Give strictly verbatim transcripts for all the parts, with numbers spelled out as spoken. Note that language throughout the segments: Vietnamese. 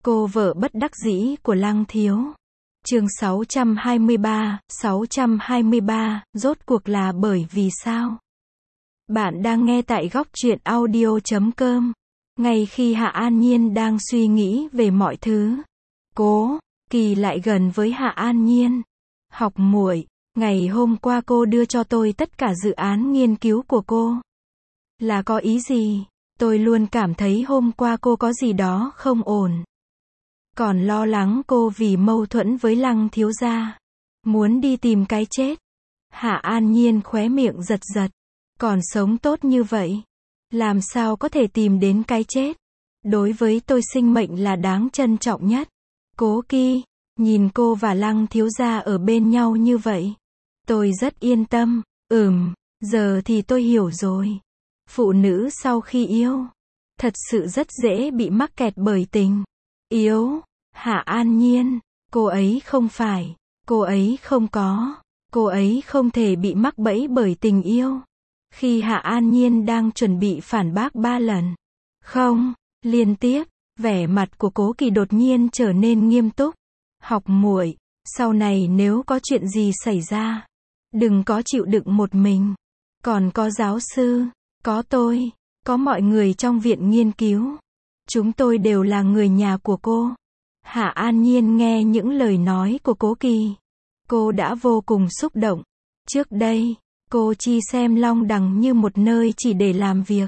Cô vợ bất đắc dĩ của Lăng Thiếu. Chương sáu trăm hai mươi ba, sáu trăm hai mươi ba, rốt cuộc là bởi vì sao? Bạn đang nghe tại góc truyện audio chấm com. Ngay khi Hạ An Nhiên đang suy nghĩ về mọi thứ, Cố Kỳ lại gần với Hạ An Nhiên. Học muội, ngày hôm qua cô đưa cho tôi tất cả dự án nghiên cứu của cô. Là có ý gì? Tôi luôn cảm thấy hôm qua cô có gì đó không ổn. Còn lo lắng cô vì mâu thuẫn với Lăng thiếu gia, muốn đi tìm cái chết. Hạ An Nhiên khóe miệng giật giật. Còn sống tốt như vậy, làm sao có thể tìm đến cái chết? Đối với tôi sinh mệnh là đáng trân trọng nhất. Cố Kỳ, nhìn cô và Lăng thiếu gia ở bên nhau như vậy, tôi rất yên tâm. Ừm, giờ thì tôi hiểu rồi. Phụ nữ sau khi yêu, thật sự rất dễ bị mắc kẹt bởi tình yêu. Hạ An Nhiên, cô ấy không phải, cô ấy không có, cô ấy không thể bị mắc bẫy bởi tình yêu. Khi Hạ An Nhiên đang chuẩn bị phản bác ba lần, không, liên tiếp, vẻ mặt của Cố Kỳ đột nhiên trở nên nghiêm túc. Học muội, sau này nếu có chuyện gì xảy ra, đừng có chịu đựng một mình. Còn có giáo sư, có tôi, có mọi người trong viện nghiên cứu. Chúng tôi đều là người nhà của cô. Hạ An Nhiên nghe những lời nói của Cố Kỳ, cô đã vô cùng xúc động. Trước đây, cô chỉ xem Long Đằng như một nơi chỉ để làm việc.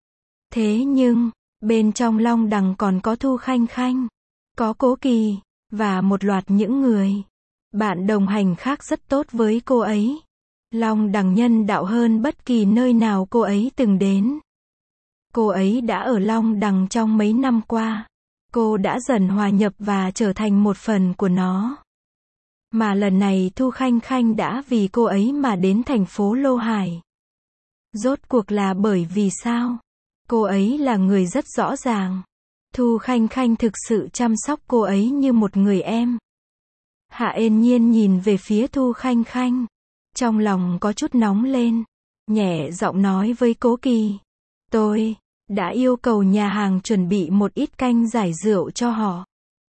Thế nhưng, bên trong Long Đằng còn có Thu Khanh Khanh, có Cố Kỳ, và một loạt những người bạn đồng hành khác rất tốt với cô ấy. Long Đằng nhân đạo hơn bất kỳ nơi nào cô ấy từng đến. Cô ấy đã ở Long Đằng trong mấy năm qua. Cô đã dần hòa nhập và trở thành một phần của nó. Mà lần này Thu Khanh Khanh đã vì cô ấy mà đến thành phố Lô Hải. Rốt cuộc là bởi vì sao? Cô ấy là người rất rõ ràng. Thu Khanh Khanh thực sự chăm sóc cô ấy như một người em. Hạ An Nhiên nhìn về phía Thu Khanh Khanh, trong lòng có chút nóng lên, nhẹ giọng nói với Cố Kỳ. Tôi đã yêu cầu nhà hàng chuẩn bị một ít canh giải rượu cho họ.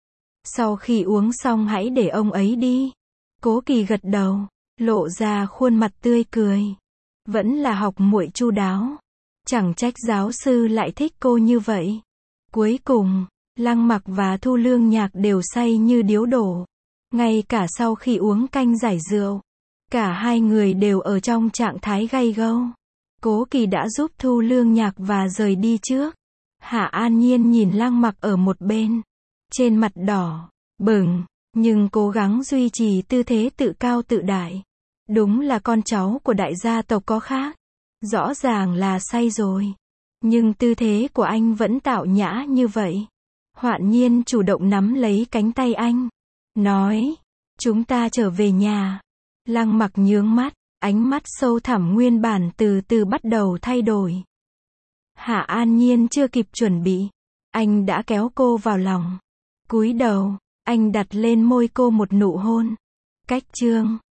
Sau khi uống xong hãy để ông ấy đi. Cố Kỳ gật đầu, lộ ra khuôn mặt tươi cười. Vẫn là học muội chu đáo. Chẳng trách giáo sư lại thích cô như vậy. Cuối cùng, Lăng Mặc và Thu Lương Nhạc đều say như điếu đổ. Ngay cả sau khi uống canh giải rượu, cả hai người đều ở trong trạng thái gay gâu. Cố Kỳ đã giúp Thu Lương Nhạc và rời đi trước. Hạ An Nhiên nhìn Lăng Mặc ở một bên, trên mặt đỏ bừng, nhưng cố gắng duy trì tư thế tự cao tự đại. Đúng là con cháu của đại gia tộc có khác. Rõ ràng là say rồi, nhưng tư thế của anh vẫn tao nhã như vậy. Hoạn Nhiên chủ động nắm lấy cánh tay anh, nói, chúng ta trở về nhà. Lăng Mặc nhướng mắt, ánh mắt sâu thẳm nguyên bản từ từ bắt đầu thay đổi. Hạ An Nhiên chưa kịp chuẩn bị, anh đã kéo cô vào lòng. Cúi đầu, anh đặt lên môi cô một nụ hôn. Cách chương